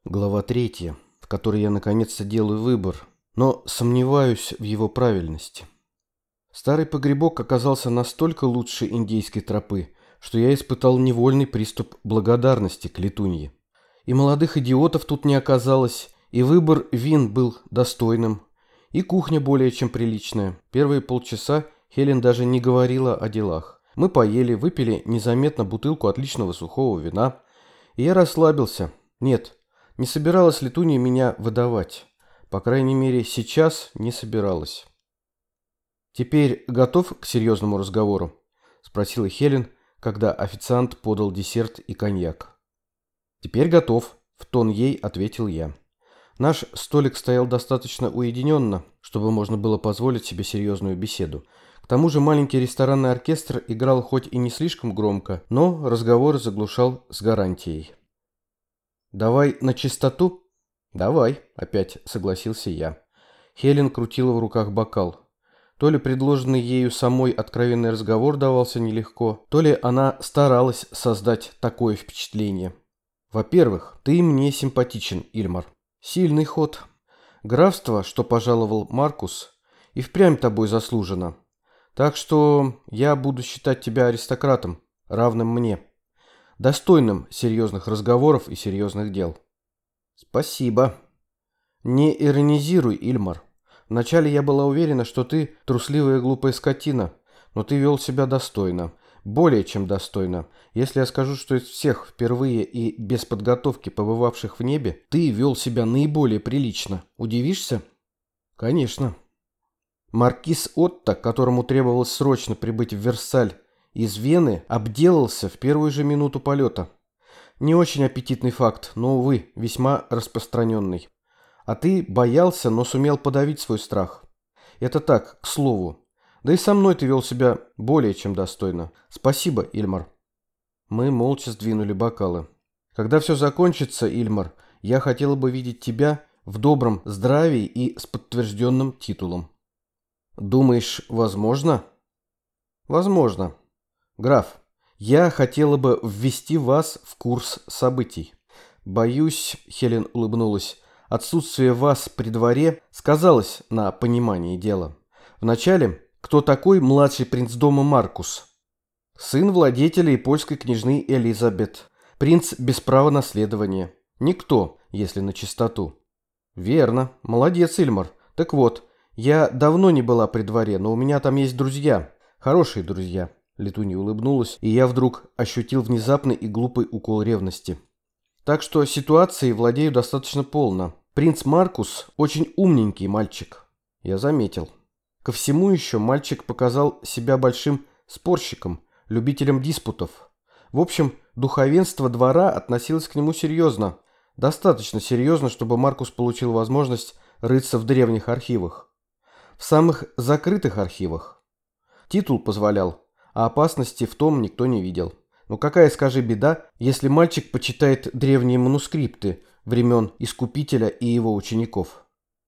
Глава 3, в которой я наконец-то делаю выбор, но сомневаюсь в его правильности. Старый погребок оказался настолько лучше индейской тропы, что я испытал невольный приступ благодарности к летунье. И молодых идиотов тут не оказалось, и выбор вин был достойным, и кухня более чем приличная. Первые полчаса Хелен даже не говорила о делах. Мы поели, выпили незаметно бутылку отличного сухого вина, и я расслабился. Нет, не собиралась летунья меня выдавать. По крайней мере, сейчас не собиралась. «Теперь готов к серьезному разговору?» – спросила Хелен, когда официант подал десерт и коньяк. «Теперь готов», – в тон ей ответил я. Наш столик стоял достаточно уединенно, чтобы можно было позволить себе серьезную беседу. К тому же маленький ресторанный оркестр играл хоть и не слишком громко, но разговор заглушал с гарантией. «Давай на чистоту?» «Давай», – опять согласился я. Хелен крутила в руках бокал. То ли предложенный ею самой откровенный разговор давался нелегко, то ли она старалась создать такое впечатление. «Во-первых, ты мне симпатичен, Ильмар. Сильный ход. Графство, что пожаловал Маркус, и впрямь тобой заслужено. Так что я буду считать тебя аристократом, равным мне, достойным серьезных разговоров и серьезных дел». «Спасибо. Не иронизируй, Ильмар. Вначале я была уверена, что ты трусливая и глупая скотина, но ты вел себя достойно, более чем достойно. Если я скажу, что из всех впервые и без подготовки побывавших в небе, ты вел себя наиболее прилично, удивишься?» «Конечно». Маркиз Отто, которому требовалось срочно прибыть в Версаль из Вены, обделался в первую же минуту полета. Не очень аппетитный факт, но, увы, весьма распространенный. А ты боялся, но сумел подавить свой страх. Это так, к слову. Да и со мной ты вел себя более чем достойно. Спасибо, Ильмар. Мы молча сдвинули бокалы. Когда все закончится, Ильмар, я хотела бы видеть тебя в добром здравии и с подтвержденным титулом. Думаешь, возможно? Возможно. Граф, я хотела бы ввести вас в курс событий. Боюсь, Хелен улыбнулась, отсутствие вас при дворе сказалось на понимании дела. Вначале, кто такой младший принц дома Маркус? Сын владетеля и польской княжны Элизабет. Принц без права наследования. Никто, если на чистоту. Верно. Молодец, Ильмар. Так вот, я давно не была при дворе, но у меня там есть друзья. Хорошие друзья. Летунья улыбнулась, и я вдруг ощутил внезапный и глупый укол ревности. Так что ситуацией владею достаточно полно. Принц Маркус очень умненький мальчик. Я заметил. Ко всему еще мальчик показал себя большим спорщиком, любителем диспутов. В общем, духовенство двора относилось к нему серьезно. Достаточно серьезно, чтобы Маркус получил возможность рыться в древних архивах. В самых закрытых архивах. Титул позволял, а опасности в том никто не видел. Но какая, скажи, беда, если мальчик почитает древние манускрипты времен Искупителя и его учеников?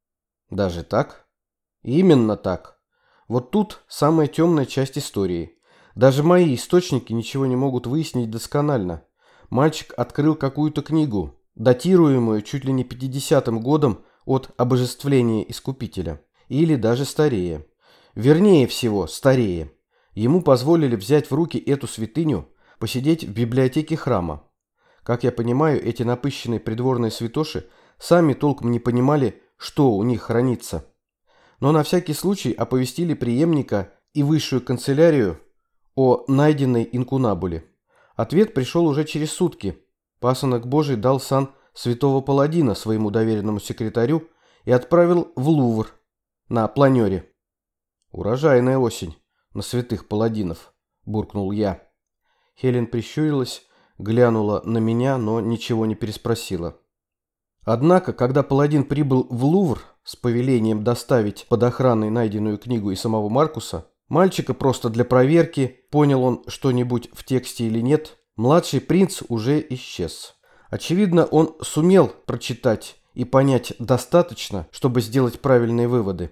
Даже так? Именно так. Вот тут самая темная часть истории. Даже мои источники ничего не могут выяснить досконально. Мальчик открыл какую-то книгу, датируемую чуть ли не 50-м годом от обожествления Искупителя. Или даже старее. Вернее всего, старее. Ему позволили взять в руки эту святыню, посидеть в библиотеке храма. Как я понимаю, эти напыщенные придворные святоши сами толком не понимали, что у них хранится. Но на всякий случай оповестили преемника и высшую канцелярию о найденной инкунабуле. Ответ пришел уже через сутки. Пасынок Божий дал сан святого паладина своему доверенному секретарю и отправил в Лувр на планере. «Урожайная осень на святых паладинов», – буркнул я. Хелен прищурилась, глянула на меня, но ничего не переспросила. Однако, когда паладин прибыл в Лувр с повелением доставить под охраной найденную книгу и самого Маркуса, мальчика просто для проверки, понял он что-нибудь в тексте или нет, младший принц уже исчез. Очевидно, он сумел прочитать и понять достаточно, чтобы сделать правильные выводы.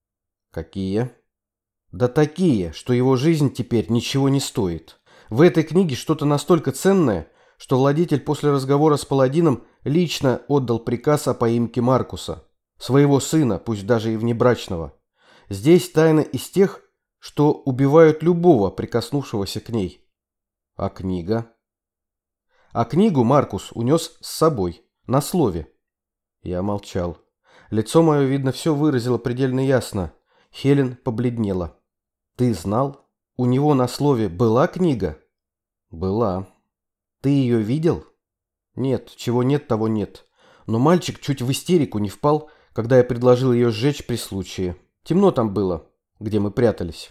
Какие? Да такие, что его жизнь теперь ничего не стоит. В этой книге что-то настолько ценное, что владетель после разговора с паладином лично отдал приказ о поимке Маркуса, своего сына, пусть даже и внебрачного. Здесь тайна из тех, что убивают любого, прикоснувшегося к ней. А книга? А книгу Маркус унес с собой, на слове. Я молчал. Лицо мое, видно, все выразило предельно ясно. Хелен побледнела. Ты знал? У него на слове была книга? Была. Ты ее видел? Нет, чего нет, того нет. Но мальчик чуть в истерику не впал, когда я предложил ее сжечь при случае. Темно там было, где мы прятались.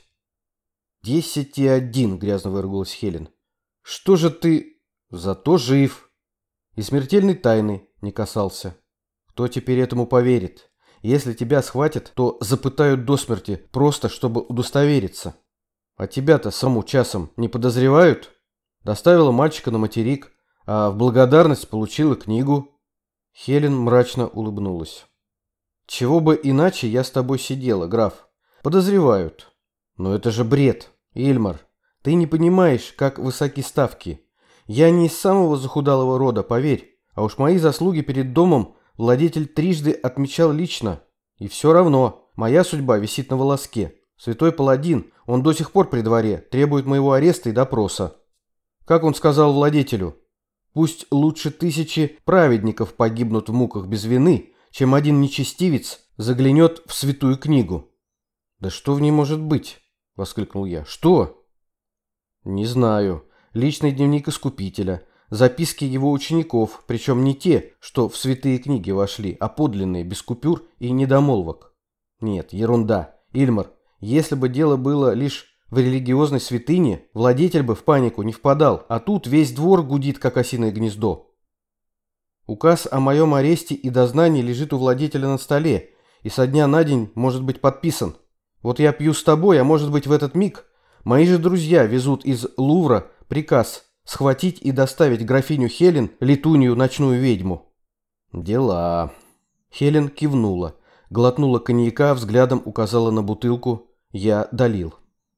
10:01, грязно выругалась Хелен. Что же ты... Зато жив. И смертельной тайны не касался. Кто теперь этому поверит? Если тебя схватят, то запытают до смерти, просто чтобы удостовериться. А тебя-то саму часом не подозревают? Доставила мальчика на материк, а в благодарность получила книгу. Хелен мрачно улыбнулась. Чего бы иначе я с тобой сидела, граф. Подозревают. Но это же бред, Ильмар. Ты не понимаешь, как высоки ставки. Я не из самого захудалого рода, поверь. А уж мои заслуги перед домом владетель трижды отмечал лично. И все равно, моя судьба висит на волоске. Святой паладин, он до сих пор при дворе, требует моего ареста и допроса. Как он сказал владетелю? Пусть лучше 1000 праведников погибнут в муках без вины, чем один нечестивец заглянет в святую книгу. «Да что в ней может быть?» — воскликнул я. «Что?» «Не знаю. Личный дневник Искупителя, записки его учеников, причем не те, что в святые книги вошли, а подлинные, без купюр и недомолвок. Нет, ерунда. Ильмар, если бы дело было лишь в религиозной святыне, владетель бы в панику не впадал, а тут весь двор гудит, как осиное гнездо. Указ о моем аресте и дознании лежит у владетеля на столе, и со дня на день может быть подписан. Вот я пью с тобой, а может быть в этот миг мои же друзья везут из Лувра приказ схватить и доставить графиню Хелен, летунью ночную ведьму. Дела. Хелен кивнула, глотнула коньяка, взглядом указала на бутылку. Я долил.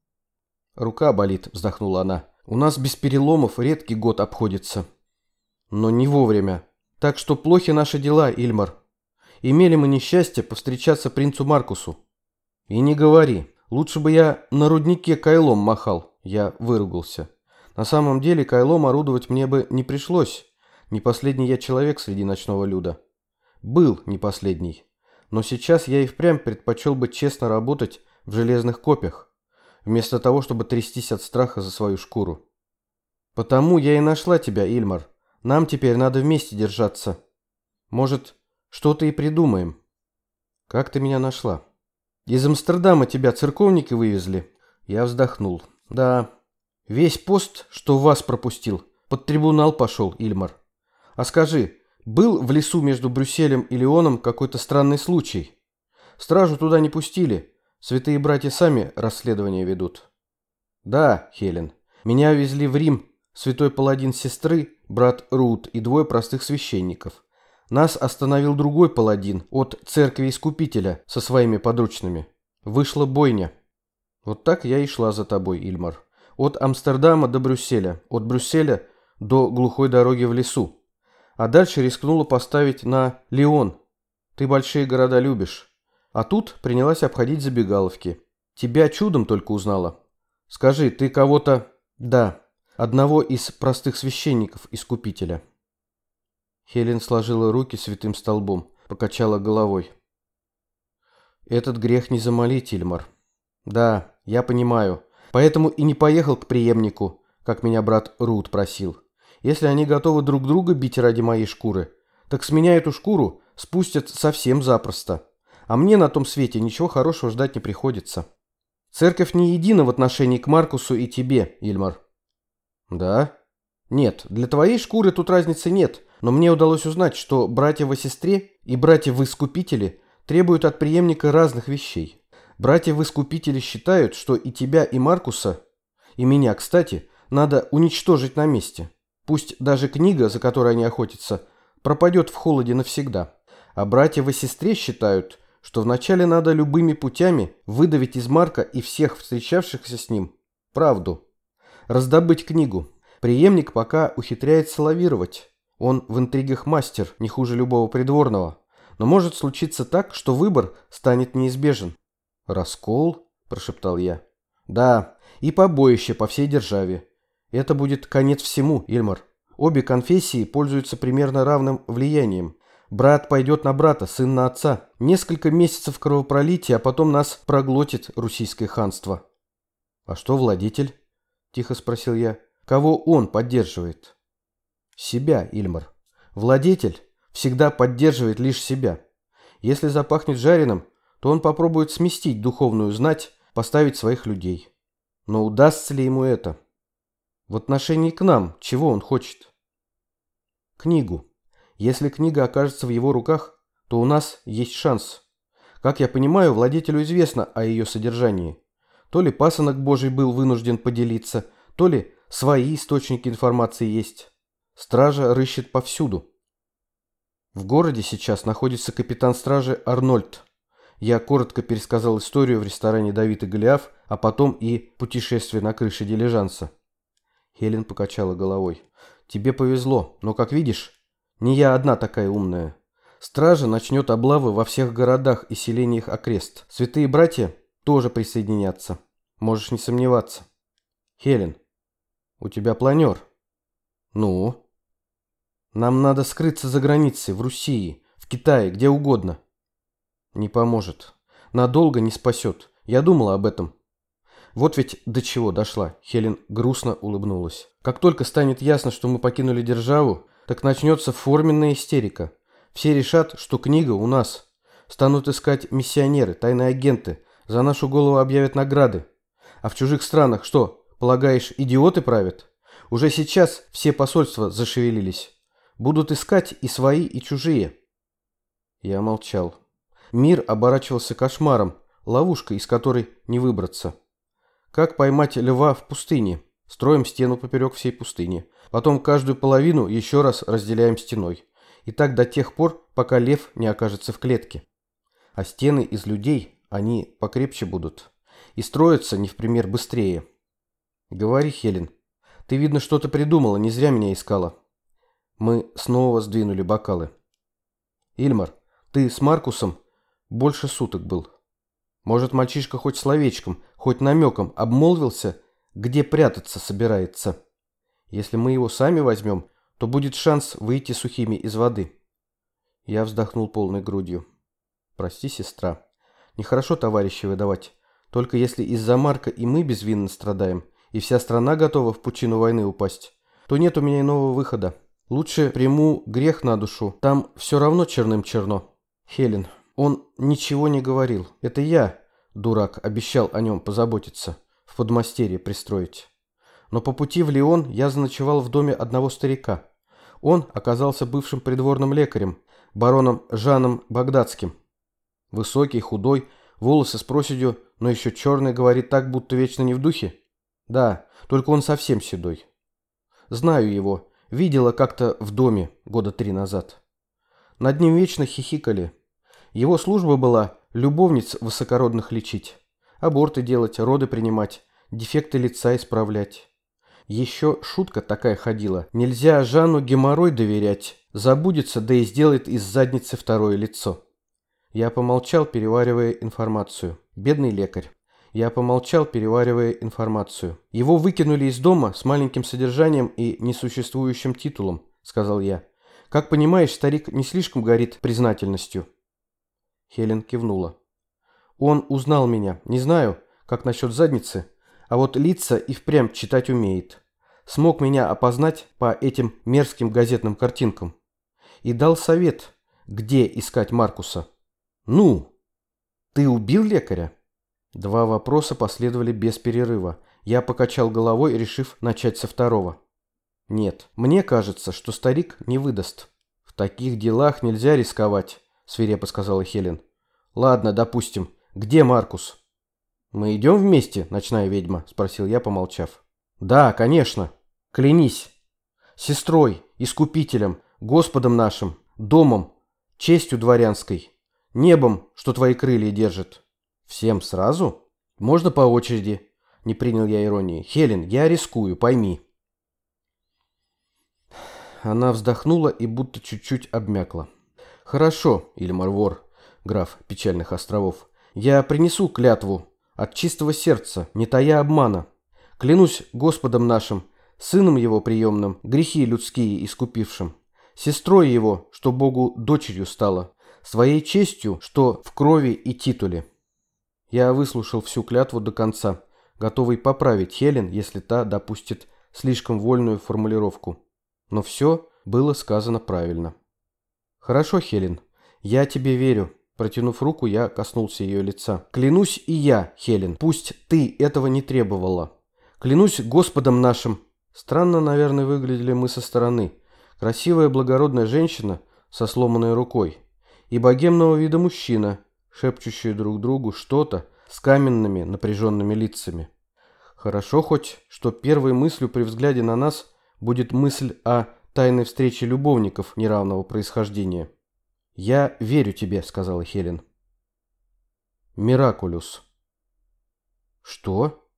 Рука болит, вздохнула она. У нас без переломов редкий год обходится. Но не вовремя. Так что плохи наши дела, Ильмар. Имели мы несчастье повстречаться принцу Маркусу. И не говори. Лучше бы я на руднике кайлом махал. Я выругался. На самом деле кайлом орудовать мне бы не пришлось. Не последний я человек среди ночного люда. Был не последний. Но сейчас я и впрямь предпочел бы честно работать в железных копьях, вместо того, чтобы трястись от страха за свою шкуру. Потому я и нашла тебя, Ильмар. Нам теперь надо вместе держаться. Может, что-то и придумаем. Как ты меня нашла? Из Амстердама тебя церковники вывезли? Я вздохнул. Да, весь пост, что вас пропустил, под трибунал пошел, Ильмар. А скажи, был в лесу между Брюсселем и Лионом какой-то странный случай? Стражу туда не пустили. Святые братья сами расследование ведут. Да, Хелен. Меня везли в Рим святой паладин сестры, брат Рут и 2 простых священников. Нас остановил другой паладин от церкви Искупителя со своими подручными. Вышла бойня. Вот так я и шла за тобой, Ильмар. От Амстердама до Брюсселя, от Брюсселя до глухой дороги в лесу. А дальше рискнула поставить на Лион. Ты большие города любишь. А тут принялась обходить забегаловки. Тебя чудом только узнала. Скажи, ты кого-то... Да, одного из простых священников Искупителя. Хелен сложила руки святым столбом, покачала головой. Этот грех не замолить, Ильмар. Да, я понимаю. Поэтому и не поехал к преемнику, как меня брат Рут просил. Если они готовы друг друга бить ради моей шкуры, так с меня эту шкуру спустят совсем запросто. А мне на том свете ничего хорошего ждать не приходится. Церковь не едина в отношении к Маркусу и тебе, Ильмар. Да? Нет, для твоей шкуры тут разницы нет, но мне удалось узнать, что братья во сестре и братья в Искупителе требуют от преемника разных вещей. Братья в Искупителе считают, что и тебя, и Маркуса, и меня, кстати, надо уничтожить на месте. Пусть даже книга, за которой они охотятся, пропадет в холоде навсегда. А братья во сестре считают, что вначале надо любыми путями выдавить из Марка и всех встречавшихся с ним правду. Раздобыть книгу. Преемник пока ухитряется лавировать. Он в интригах мастер, не хуже любого придворного. Но может случиться так, что выбор станет неизбежен. «Раскол?» – прошептал я. «Да, и побоище по всей державе. Это будет конец всему, Ильмар. Обе конфессии пользуются примерно равным влиянием. Брат пойдет на брата, сын на отца. Несколько месяцев кровопролития, а потом нас проглотит Руссийское ханство». «А что владетель?» – тихо спросил я. «Кого он поддерживает?» «Себя, Ильмар. Владетель всегда поддерживает лишь себя. Если запахнет жареным, то он попробует сместить духовную знать, поставить своих людей. Но удастся ли ему это? В отношении к нам, чего он хочет? Книгу. Если книга окажется в его руках, то у нас есть шанс. Как я понимаю, владетелю известно о ее содержании. То ли пасынок Божий был вынужден поделиться, то ли свои источники информации есть. Стража рыщет повсюду. В городе сейчас находится капитан стражи Арнольд. Я коротко пересказал историю в ресторане «Давид и Голиаф», а потом и путешествие на крыше дилижанса. Хелен покачала головой. «Тебе повезло, но, как видишь, не я одна такая умная. Стража начнет облавы во всех городах и селениях окрест. Святые братья тоже присоединятся. Можешь не сомневаться. Хелен, у тебя планер?» «Ну?» «Нам надо скрыться за границей, в Руссии, в Китае, где угодно». «Не поможет. Надолго не спасет. Я думала об этом». «Вот ведь до чего дошла», — Хелен грустно улыбнулась. «Как только станет ясно, что мы покинули державу, так начнется форменная истерика. Все решат, что книга у нас. Станут искать миссионеры, тайные агенты. За нашу голову объявят награды. А в чужих странах что, полагаешь, идиоты правят? Уже сейчас все посольства зашевелились. Будут искать и свои, и чужие». Я молчал. Мир оборачивался кошмаром, ловушкой, из которой не выбраться. Как поймать льва в пустыне? Строим стену поперек всей пустыни. Потом каждую половину еще раз разделяем стеной. И так до тех пор, пока лев не окажется в клетке. А стены из людей, они покрепче будут. И строятся не в пример быстрее. Говори, Хелен. Ты, видно, что-то придумала, не зря меня искала. Мы снова сдвинули бокалы. Ильмар, ты с Маркусом больше суток был. Может, мальчишка хоть словечком, хоть намеком обмолвился, где прятаться собирается. Если мы его сами возьмем, то будет шанс выйти сухими из воды. Я вздохнул полной грудью. Прости, сестра. Нехорошо товарищей выдавать. Только если из-за Марка и мы безвинно страдаем, и вся страна готова в пучину войны упасть, то нет у меня иного выхода. Лучше приму грех на душу. Там все равно черным черно. Хелен, он ничего не говорил. Это я, дурак, обещал о нем позаботиться, в подмастерье пристроить. Но по пути в Лион я заночевал в доме одного старика. Он оказался бывшим придворным лекарем, бароном Жаном Багдадским. Высокий, худой, волосы с проседью, но еще черный, говорит так, будто вечно не в духе. Да, только он совсем седой. Знаю его. Видела как-то в доме года 3 назад. Над ним вечно хихикали. Его служба была любовниц высокородных лечить, аборты делать, роды принимать, дефекты лица исправлять. Еще шутка такая ходила. Нельзя Жанну геморрой доверять. Забудется, да и сделает из задницы второе лицо. Я помолчал, переваривая информацию. Бедный лекарь. Я помолчал, переваривая информацию. «Его выкинули из дома с маленьким содержанием и несуществующим титулом», — сказал я. «Как понимаешь, старик не слишком горит признательностью». Хелен кивнула. «Он узнал меня. Не знаю, как насчет задницы, а вот лица и впрямь читать умеет. Смог меня опознать по этим мерзким газетным картинкам. И дал совет, где искать Маркуса». «Ну, ты убил лекаря?» Два вопроса последовали без перерыва. Я покачал головой, решив начать со второго. «Нет, мне кажется, что старик не выдаст». «В таких делах нельзя рисковать», — свирепо сказала Хелен. «Ладно, допустим. Где Маркус?» «Мы идем вместе, ночная ведьма?» — спросил я, помолчав. «Да, конечно. Клянись. Сестрой, искупителем, Господом нашим, домом, честью дворянской, небом, что твои крылья держит». «Всем сразу? Можно по очереди?» Не принял я иронии. «Хелен, я рискую, пойми». Она вздохнула и будто чуть-чуть обмякла. Хорошо, Ильмар Вор, граф Печальных островов. Я принесу клятву от чистого сердца, не тая обмана. Клянусь Господом нашим, сыном его приемным, грехи людские искупившим, сестрой его, что Богу дочерью стала, своей честью, что в крови и титуле. Я выслушал всю клятву до конца, готовый поправить Хелен, если та допустит слишком вольную формулировку. Но все было сказано правильно. «Хорошо, Хелен, я тебе верю». Протянув руку, я коснулся ее лица. «Клянусь и я, Хелен, пусть ты этого не требовала. Клянусь Господом нашим». Странно, наверное, выглядели мы со стороны. Красивая благородная женщина со сломанной рукой и богемного вида мужчина, шепчущие друг другу что-то с каменными напряженными лицами. Хорошо хоть, что первой мыслью при взгляде на нас будет мысль о тайной встрече любовников неравного происхождения. «Я верю тебе», — сказала Хелен. «Миракулюс». «Что?»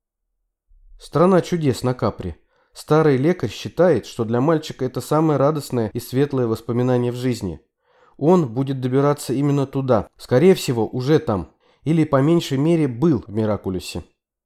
«Страна чудес на Капри. Старый лекарь считает, что для мальчика это самое радостное и светлое воспоминание в жизни. Он будет добираться именно туда, скорее всего, уже там, или по меньшей мере был в Миракулюсе».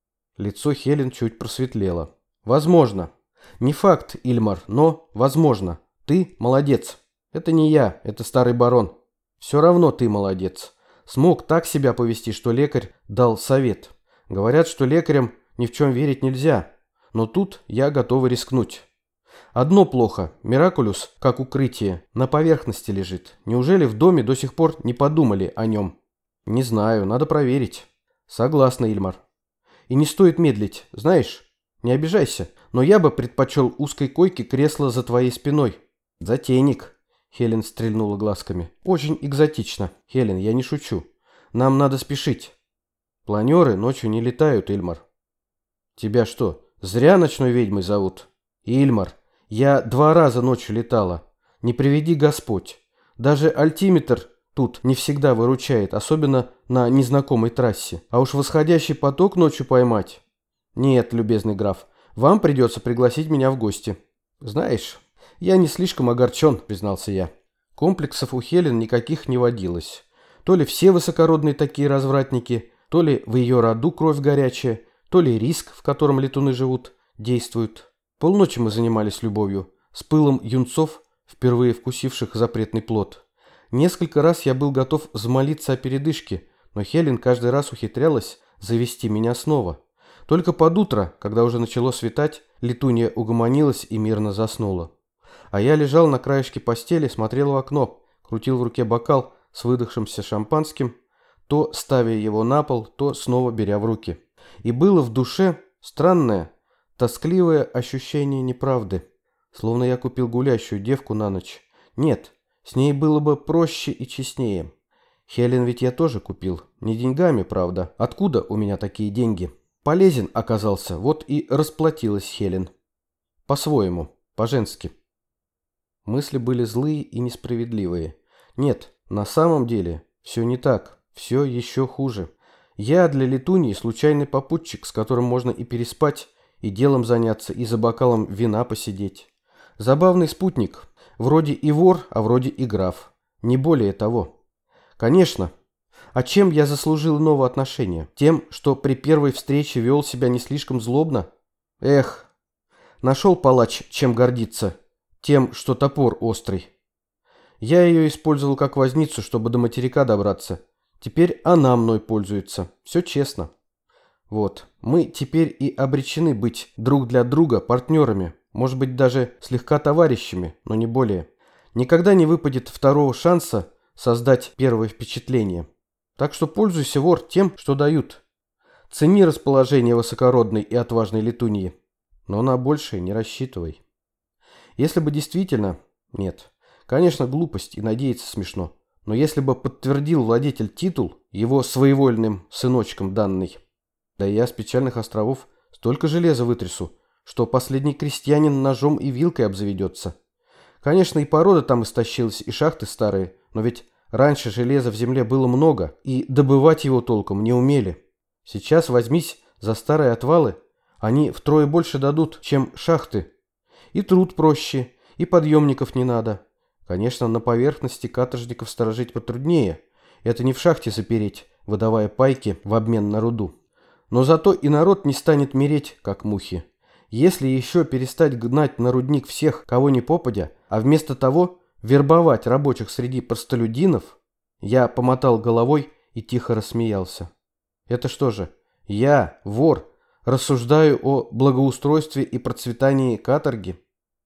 Лицо Хелен чуть просветлело. «Возможно. Не факт, Ильмар, но возможно. Ты молодец. Это не я, это старый барон. Все равно ты молодец. Смог так себя повести, что лекарь дал совет. Говорят, что лекарям ни в чем верить нельзя. Но тут я готова рискнуть. Одно плохо. Миракулюс, как укрытие, на поверхности лежит. Неужели в доме до сих пор не подумали о нем? Не знаю, надо проверить. Согласна, Ильмар. И не стоит медлить. Знаешь, не обижайся, но я бы предпочел узкой койке кресло за твоей спиной. Затейник. Хелен стрельнула глазками. Очень экзотично. Хелен, я не шучу. Нам надо спешить. Планеры ночью не летают, Ильмар. Тебя что, зря ночной ведьмой зовут? Ильмар, я 2 раза ночью летала. Не приведи Господь. Даже альтиметр тут не всегда выручает, особенно на незнакомой трассе. А уж восходящий поток ночью поймать. Нет, любезный граф, вам придется пригласить меня в гости. Знаешь, я не слишком огорчен, признался я. Комплексов у Хелен никаких не водилось. То ли все высокородные такие развратники, то ли в ее роду кровь горячая, то ли риск, в котором летуны живут, действует. Полночи мы занимались любовью, с пылом юнцов, впервые вкусивших запретный плод. Несколько раз я был готов взмолиться о передышке, но Хелен каждый раз ухитрялась завести меня снова. Только под утро, когда уже начало светать, летунья угомонилась и мирно заснула. А я лежал на краешке постели, смотрел в окно, крутил в руке бокал с выдохшимся шампанским, то ставя его на пол, то снова беря в руки. И было в душе странное, тоскливое ощущение неправды, словно я купил гулящую девку на ночь. Нет, с ней было бы проще и честнее. Хелен ведь я тоже купил, не деньгами, правда. Откуда у меня такие деньги? Полезен оказался, вот и расплатилась Хелен. По-своему, по-женски. Мысли были злые и несправедливые. Нет, на самом деле все не так, все еще хуже. Я для летуньи случайный попутчик, с которым можно и переспать, и делом заняться, и за бокалом вина посидеть. Забавный спутник, вроде и вор, а вроде и граф. Не более того. Конечно. А чем я заслужил новое отношение? Тем, что при первой встрече вел себя не слишком злобно? Эх, нашел палач, чем гордиться. Тем, что топор острый. Я ее использовал как возницу, чтобы до материка добраться. Теперь она мной пользуется. Все честно. Вот, мы теперь и обречены быть друг для друга партнерами, может быть даже слегка товарищами, но не более. Никогда не выпадет второго шанса создать первое впечатление. Так что пользуйся, вор, тем, что дают. Цени расположение высокородной и отважной летуньи, но на большее не рассчитывай. Если бы действительно... Нет, конечно, глупость и надеяться смешно. Но если бы подтвердил владетель титул его своевольным сыночком данный, да и я с Печальных островов столько железа вытрясу, что последний крестьянин ножом и вилкой обзаведется. Конечно, и порода там истощилась, и шахты старые, но ведь раньше железа в земле было много, и добывать его толком не умели. Сейчас возьмись за старые отвалы, они втрое больше дадут, чем шахты. И труд проще, И подъемников не надо. Конечно, на поверхности каторжников сторожить потруднее. Это не в шахте запереть, выдавая пайки в обмен на руду. Но зато и народ не станет мереть, как мухи. Если еще перестать гнать на рудник всех, кого ни попадя, а вместо того вербовать рабочих среди простолюдинов, я помотал головой и тихо рассмеялся. Это что же, я, вор, рассуждаю о благоустройстве и процветании каторги?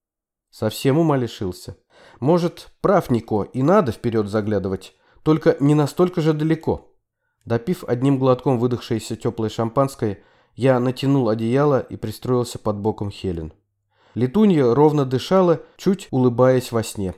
Совсем ума лишился. Может, прав Нико, и надо вперед заглядывать, только не настолько же далеко. Допив одним глотком выдохшееся теплое шампанское, я натянул одеяло и пристроился под боком Хелен. Летунья ровно дышала, чуть улыбаясь во сне.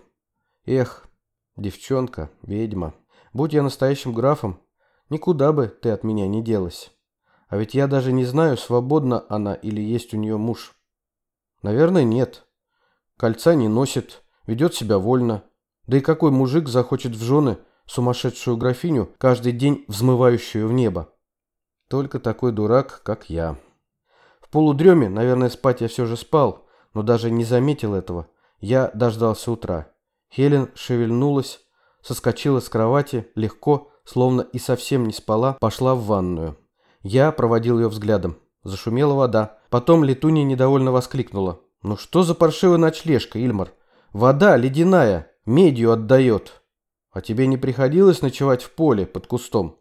Эх, девчонка, ведьма, будь я настоящим графом, никуда бы ты от меня не делась. А ведь я даже не знаю, свободна она или есть у нее муж. Наверное, нет. Кольца не носит, ведет себя вольно. Да и какой мужик захочет в жены сумасшедшую графиню, каждый день взмывающую в небо? Только такой дурак, как я. В полудреме, наверное, спать я все же спал, но даже не заметил этого. Я дождался утра. Хелен шевельнулась, соскочила с кровати, легко, словно и совсем не спала, пошла в ванную. Я проводил ее взглядом. Зашумела вода. Потом Летунья недовольно воскликнула. «Ну что за паршивая ночлежка, Ильмар? Вода ледяная, медью отдает. А тебе не приходилось ночевать в поле под кустом?»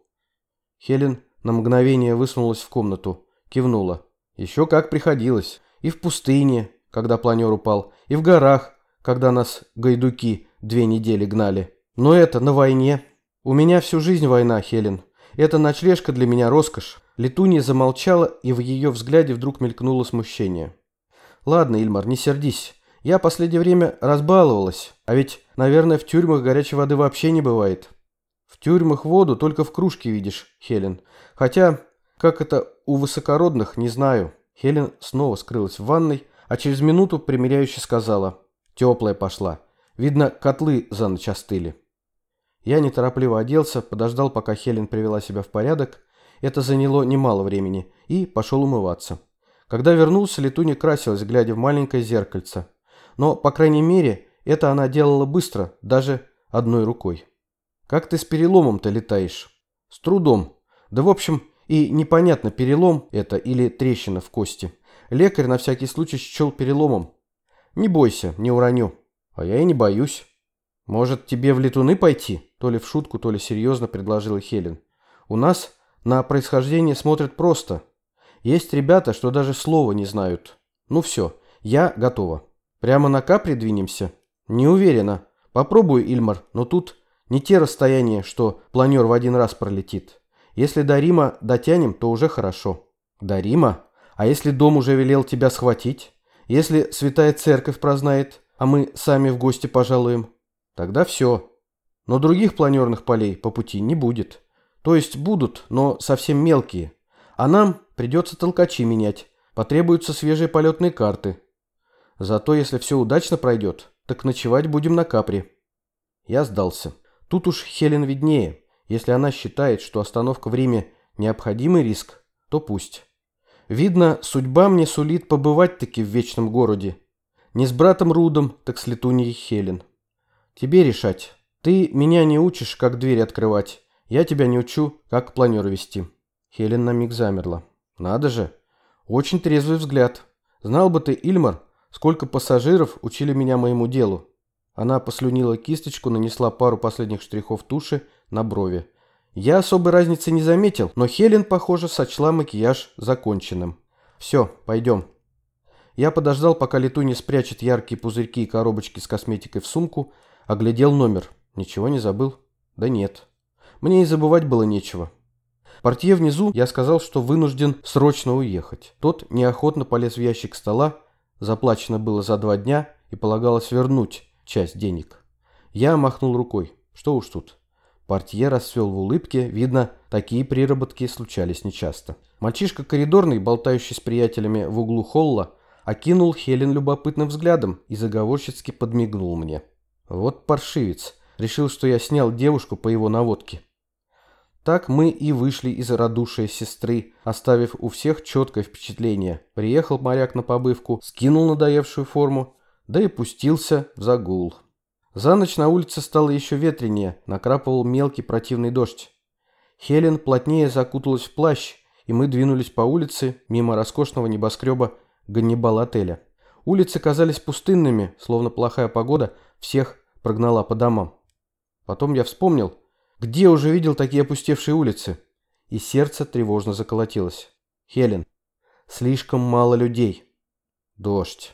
Хелен на мгновение высунулась в комнату, кивнула. «Еще как приходилось. И в пустыне, когда планер упал, и в горах, когда нас гайдуки 2 недели гнали. Но это на войне. У меня всю жизнь война, Хелен. Эта ночлежка для меня роскошь». Летунья замолчала, и в ее взгляде вдруг мелькнуло смущение. «Ладно, Ильмар, не сердись. Я последнее время разбаловалась. А ведь, наверное, в тюрьмах горячей воды вообще не бывает». «В тюрьмах воду только в кружке видишь, Хелен. Хотя, как это у высокородных, не знаю». Хелен снова скрылась в ванной, а через минуту примиряюще сказала. «Теплая пошла. Видно, котлы за ночь остыли». Я неторопливо оделся, подождал, пока Хелен привела себя в порядок. Это заняло немало времени, и пошел умываться. Когда вернулся, Летунья красилась, глядя в маленькое зеркальце. Но, по крайней мере, это она делала быстро, даже одной рукой. «Как ты с переломом-то летаешь?» «С трудом. Да, в общем, и непонятно, перелом это или трещина в кости. Лекарь на всякий случай счел переломом. Не бойся, не уроню». «А я и не боюсь». «Может, тебе в летуны пойти?» То ли в шутку, то ли серьезно предложила Хелен. «У нас на происхождение смотрят просто. Есть ребята, что даже слова не знают. Ну все, я готова. Прямо на Капри двинемся?» «Не уверена. Попробую, Ильмар, но тут не те расстояния, что планер в один раз пролетит. Если до Рима дотянем, то уже хорошо». «До Рима? А если дом уже велел тебя схватить? Если Святая Церковь прознает, а мы сами в гости пожалуем? Тогда все. Но других планерных полей по пути не будет. То есть будут, но совсем мелкие. А нам придется толкачи менять. Потребуются свежие полетные карты. Зато если все удачно пройдет, так ночевать будем на Капри». Я сдался. Тут уж Хелен виднее. Если она считает, что остановка в Риме необходимый риск, то пусть. Видно, судьба мне сулит побывать-таки в вечном городе. Не с братом Рудом, так с Летуньей Хелен. Тебе решать. Ты меня не учишь, как дверь открывать. Я тебя не учу, как планер вести. Хелен на миг замерла. Надо же. Очень трезвый взгляд. Знал бы ты, Ильмар, сколько пассажиров учили меня моему делу. Она послюнила кисточку, нанесла пару последних штрихов туши на брови. Я особой разницы не заметил, но Хелен, похоже, сочла макияж законченным. Все, пойдем. Я подождал, пока Летунья спрячет яркие пузырьки и коробочки с косметикой в сумку, оглядел номер. Ничего не забыл? Да нет. Мне и забывать было нечего. Портье внизу я сказал, что вынужден срочно уехать. Тот неохотно полез в ящик стола, заплачено было за 2 дня и полагалось вернуть часть денег. Я махнул рукой. Что уж тут. Портье расцвел в улыбке. Видно, такие приработки случались нечасто. Мальчишка коридорный, болтающий с приятелями в углу холла, окинул Хелен любопытным взглядом и заговорщицки подмигнул мне. Вот паршивец. Решил, что я снял девушку по его наводке. Так мы и вышли из радушия сестры, оставив у всех четкое впечатление. Приехал моряк на побывку, скинул надоевшую форму, да и пустился в загул. За ночь на улице стало еще ветренее, накрапывал мелкий противный дождь. Хелен плотнее закуталась в плащ, и мы двинулись по улице мимо роскошного небоскреба Ганнибал-отеля. Улицы казались пустынными, словно плохая погода всех прогнала по домам. Потом я вспомнил, где уже видел такие опустевшие улицы, и сердце тревожно заколотилось. Хелен, слишком мало людей. Дождь.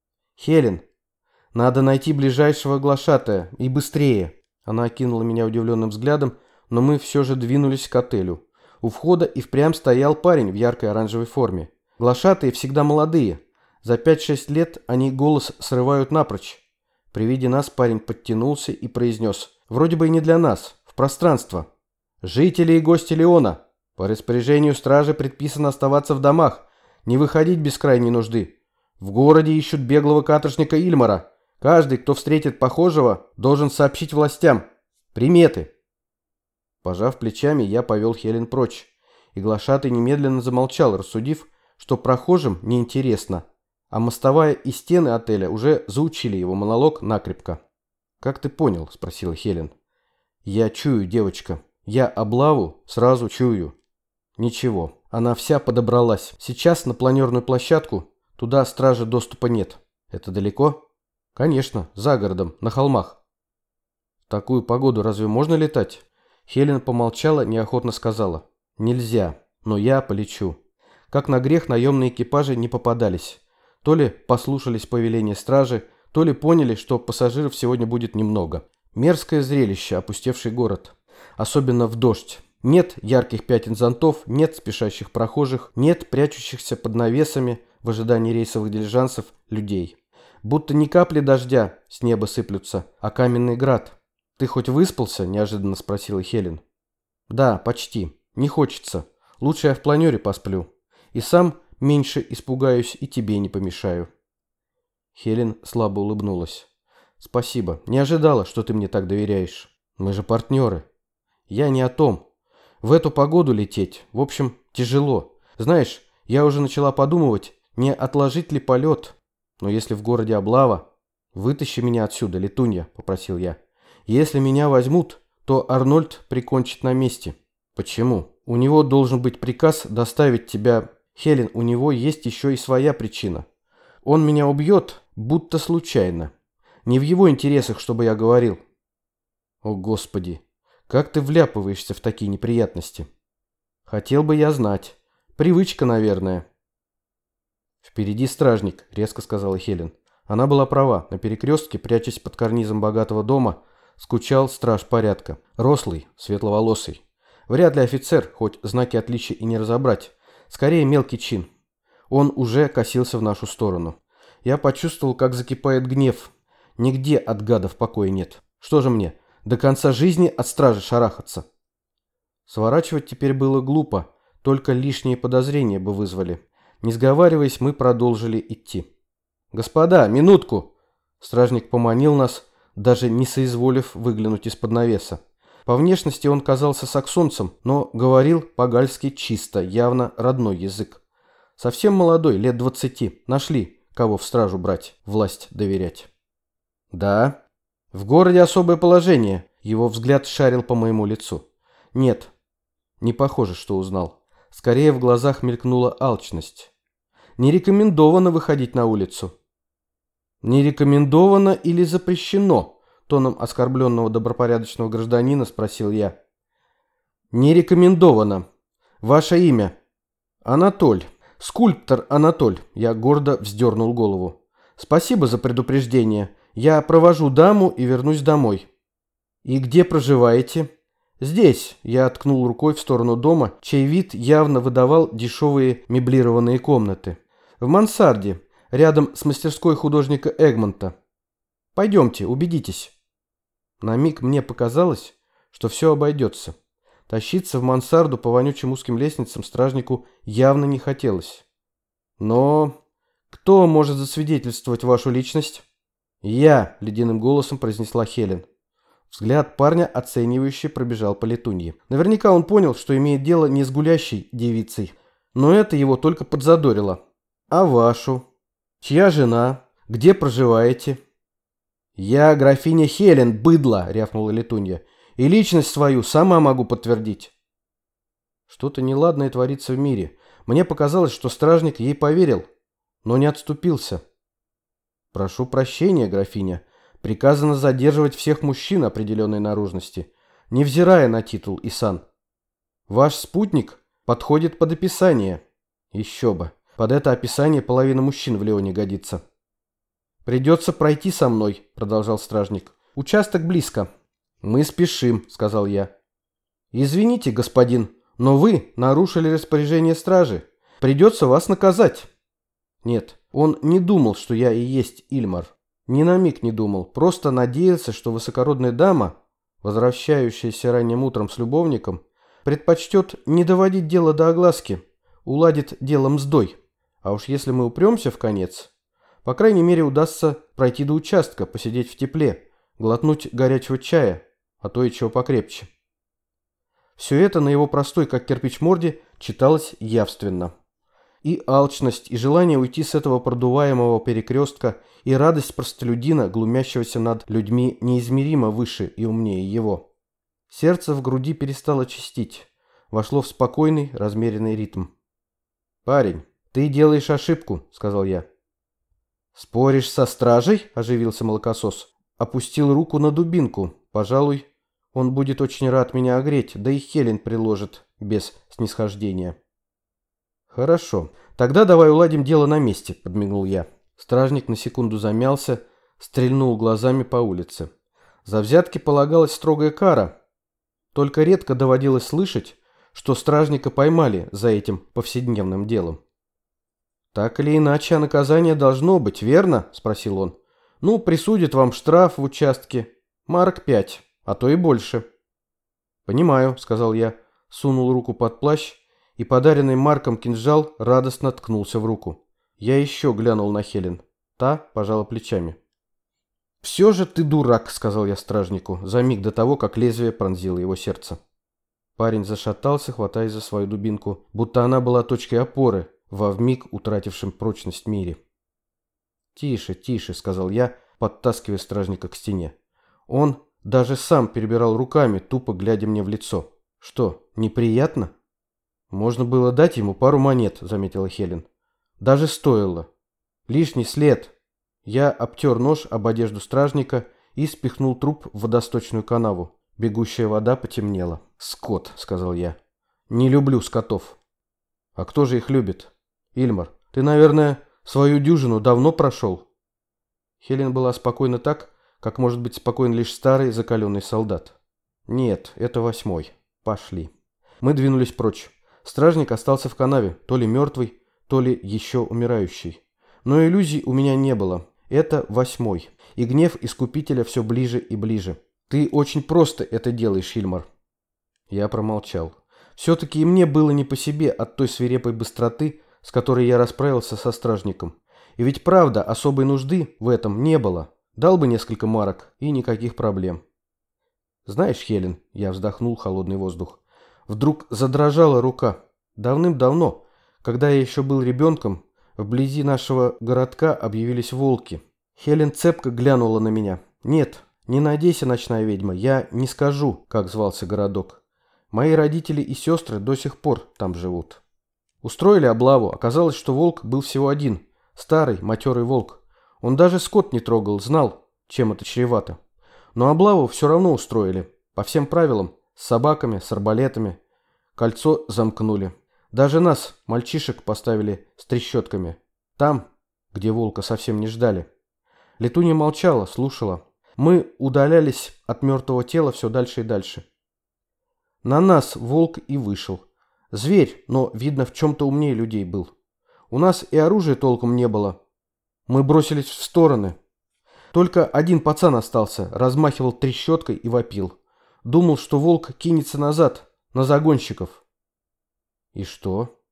Хелен, надо найти ближайшего глашатая, и быстрее. Она окинула меня удивленным взглядом, но мы все же двинулись к отелю. У входа и впрямь стоял парень в яркой оранжевой форме. Глашатые всегда молодые. За 5-6 лет они голос срывают напрочь. При виде нас парень подтянулся и произнес: «Вроде бы и не для нас, в пространство. Жители и гости Леона, по распоряжению стражи предписано оставаться в домах, не выходить без крайней нужды. В городе ищут беглого каторжника Ильмара. Каждый, кто встретит похожего, должен сообщить властям. Приметы». Пожав плечами, я повел Хелен прочь, и глашатый немедленно замолчал, рассудив, что прохожим неинтересно, а мостовая и стены отеля уже заучили его монолог накрепко. «Как ты понял?» – спросила Хелен. «Я чую, девочка. Я облаву сразу чую». «Ничего, она вся подобралась. Сейчас на планерную площадку. Туда стражи доступа нет». «Это далеко?» «Конечно, за городом, на холмах». «В такую погоду разве можно летать?» Хелен помолчала, неохотно сказала: «Нельзя, но я полечу». Как на грех, наемные экипажи не попадались. То ли послушались повеления стражи, то ли поняли, что пассажиров сегодня будет немного. Мерзкое зрелище, опустевший город. Особенно в дождь. Нет ярких пятен зонтов, нет спешащих прохожих, нет прячущихся под навесами в ожидании рейсовых дилижансов людей. Будто не капли дождя с неба сыплются, а каменный град. «Ты хоть выспался?» – неожиданно спросила Хелен. «Да, почти. Не хочется. Лучше я в планере посплю. И сам меньше испугаюсь и тебе не помешаю». Хелен слабо улыбнулась. «Спасибо. Не ожидала, что ты мне так доверяешь. Мы же партнеры». «Я не о том. В эту погоду лететь, в общем, тяжело. Знаешь, я уже начала подумывать, не отложить ли полет. Но если в городе облава, вытащи меня отсюда, летунья», – попросил я. «Если меня возьмут, то Арнольд прикончит на месте». «Почему? У него должен быть приказ доставить тебя...» «Хелен, у него есть еще и своя причина. Он меня убьет, будто случайно. Не в его интересах, чтобы я говорил». «О, Господи, как ты вляпываешься в такие неприятности?» «Хотел бы я знать. Привычка, наверное». «Впереди стражник», — резко сказала Хелен. Она была права. На перекрестке, прячась под карнизом богатого дома, скучал страж порядка. Рослый, светловолосый. Вряд ли офицер, хоть знаки отличия и не разобрать. Скорее мелкий чин. Он уже косился в нашу сторону. Я почувствовал, как закипает гнев. Нигде от гадов покоя нет. Что же мне, до конца жизни от стражи шарахаться? Сворачивать теперь было глупо, только лишние подозрения бы вызвали. Не сговариваясь, мы продолжили идти. «Господа, минутку!» Стражник поманил нас, даже не соизволив выглянуть из-под навеса. По внешности он казался саксонцем, но говорил по-гальски чисто, явно родной язык. Совсем молодой, лет 20. Нашли, кого в стражу брать, власть доверять. «Да. В городе особое положение». Его взгляд шарил по моему лицу. «Нет, не похоже, что узнал. Скорее в глазах мелькнула алчность. Не рекомендовано выходить на улицу». «Не рекомендовано или запрещено?» Тоном оскорбленного добропорядочного гражданина спросил я. «Не рекомендовано. Ваше имя?» «Анатоль. Скульптор Анатоль». Я гордо вздернул голову. «Спасибо за предупреждение. Я провожу даму и вернусь домой». «И где проживаете?» «Здесь», — я ткнул рукой в сторону дома, чей вид явно выдавал дешевые меблированные комнаты. «В мансарде, рядом с мастерской художника Эгмонта. Пойдемте, убедитесь». На миг мне показалось, что все обойдется. Тащиться в мансарду по вонючим узким лестницам стражнику явно не хотелось. «Но кто может засвидетельствовать вашу личность?» «Я», — ледяным голосом произнесла Хелен. Взгляд парня оценивающе пробежал по летунье. Наверняка он понял, что имеет дело не с гулящей девицей, но это его только подзадорило. «А вашу? Чья жена? Где проживаете? Я графиня Хелен, быдло, рявкнула Летунья. И личность свою сама могу подтвердить. Что-то неладное творится в мире. Мне показалось, что стражник ей поверил, но не отступился. Прошу прощения, графиня. Приказано задерживать всех мужчин определенной наружности, невзирая на титул и сан. Ваш спутник подходит под описание. Еще бы. Под это описание половина мужчин в Леоне годится. «Придется пройти со мной», — продолжал стражник. «Участок близко». «Мы спешим», — сказал я. «Извините, господин, но вы нарушили распоряжение стражи. Придется вас наказать». Нет, он не думал, что я и есть Ильмар. Ни на миг не думал. Просто надеялся, что высокородная дама, возвращающаяся ранним утром с любовником, предпочтет не доводить дело до огласки, уладит дело мздой. А уж если мы упремся в конец, по крайней мере удастся пройти до участка, посидеть в тепле, глотнуть горячего чая, а то и чего покрепче. Все это на его простой, как кирпич морде, читалось явственно. И алчность, и желание уйти с этого продуваемого перекрестка, и радость простолюдина, глумящегося над людьми неизмеримо выше и умнее его. Сердце в груди перестало чистить, вошло в спокойный, размеренный ритм. «Парень, ты делаешь ошибку», — сказал я. «Споришь со стражей?» — оживился молокосос. Опустил руку на дубинку. Пожалуй, он будет очень рад меня огреть, да и Хелен приложит без снисхождения. «Хорошо, тогда давай уладим дело на месте», — подмигнул я. Стражник на секунду замялся, стрельнул глазами по улице. За взятки полагалась строгая кара. Только редко доводилось слышать, что стражника поймали за этим повседневным делом. «Так или иначе, наказание должно быть, верно?» — спросил он. «Ну, присудят вам штраф в участке. Марок 5, а то и больше». «Понимаю», — сказал я, сунул руку под плащ, и подаренный Марком кинжал радостно ткнулся в руку. Я еще глянул на Хелен. Та пожала плечами. «Все же ты дурак», — сказал я стражнику, за миг до того, как лезвие пронзило его сердце. Парень зашатался, хватаясь за свою дубинку, будто она была точкой опоры во вмиг утратившем прочность мире. «Тише, тише», — сказал я, подтаскивая стражника к стене. Он даже сам перебирал руками, тупо глядя мне в лицо. «Что, неприятно?» «Можно было дать ему пару монет», — заметила Хелен. «Даже стоило. Лишний след». Я обтер нож об одежду стражника и спихнул труп в водосточную канаву. Бегущая вода потемнела. «Скот», — сказал я. «Не люблю скотов». «А кто же их любит?» «Ильмар, ты, наверное, свою дюжину давно прошел?» Хелен была спокойна так, как может быть спокоен лишь старый закаленный солдат. «Нет, это 8-й. Пошли». Мы двинулись прочь. Стражник остался в канаве, то ли мертвый, то ли еще умирающий. Но иллюзий у меня не было. Это 8-й. И гнев искупителя все ближе и ближе. «Ты очень просто это делаешь, Ильмар». Я промолчал. Все-таки и мне было не по себе от той свирепой быстроты, с которой я расправился со стражником. И ведь правда, особой нужды в этом не было. Дал бы несколько марок и никаких проблем. «Знаешь, Хелен», — я вздохнул холодный воздух, вдруг задрожала рука. Давным-давно, когда я еще был ребенком, вблизи нашего городка объявились волки. Хелен цепко глянула на меня. «Нет, не надейся, ночная ведьма, я не скажу, как звался городок. Мои родители и сестры до сих пор там живут». Устроили облаву. Оказалось, что волк был всего один. Старый, матерый волк. Он даже скот не трогал, знал, чем это чревато. Но облаву все равно устроили. По всем правилам. С собаками, с арбалетами. Кольцо замкнули. Даже нас, мальчишек, поставили с трещотками. Там, где волка совсем не ждали. Летунья молчала, слушала. Мы удалялись от мертвого тела все дальше и дальше. На нас волк и вышел. Зверь, но, видно, в чем-то умнее людей был. У нас и оружия толком не было. Мы бросились в стороны. Только один пацан остался, размахивал трещоткой и вопил. Думал, что волк кинется назад, на загонщиков. И что?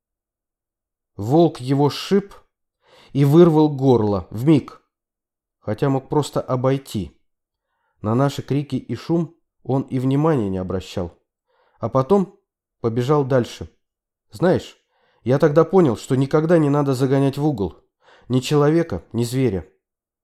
Волк его сшиб и вырвал горло, вмиг. Хотя мог просто обойти. На наши крики и шум он и внимания не обращал. А потом побежал дальше. Знаешь, я тогда понял, что никогда не надо загонять в угол. Ни человека, ни зверя.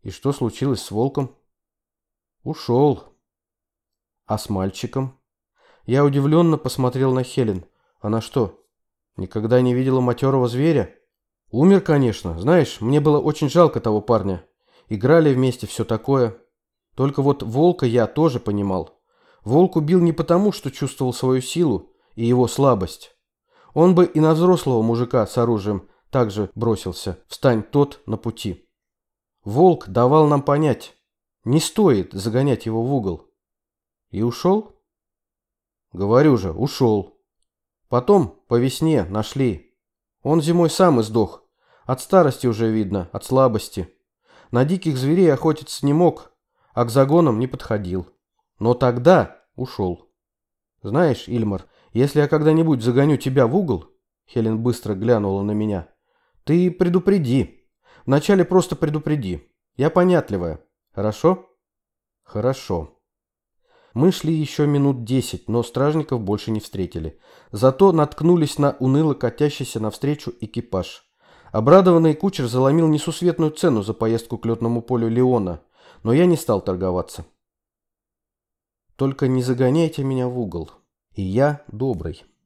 И что случилось с волком? Ушел. А с мальчиком? Я удивленно посмотрел на Хелен. Она что, никогда не видела матерого зверя? Умер, конечно. Знаешь, мне было очень жалко того парня. Играли вместе, все такое. Только вот волка я тоже понимал. Волк убил не потому, что чувствовал свою силу и его слабость. Он бы и на взрослого мужика с оружием также бросился. Встань тот на пути. Волк давал нам понять, не стоит загонять его в угол. И ушел? Говорю же, ушел. Потом по весне нашли. Он зимой сам издох. От старости уже видно, от слабости. На диких зверей охотиться не мог, а к загонам не подходил. Но тогда ушел. Знаешь, Ильмар, если я когда-нибудь загоню тебя в угол, Хелен быстро глянула на меня, ты предупреди. Вначале просто предупреди. Я понятливая. Хорошо? Хорошо. Мы шли еще минут 10, но стражников больше не встретили. Зато наткнулись на уныло катящийся навстречу экипаж. Обрадованный кучер заломил несусветную цену за поездку к летному полю Леона, но я не стал торговаться. Только не загоняйте меня в угол. И я добрый.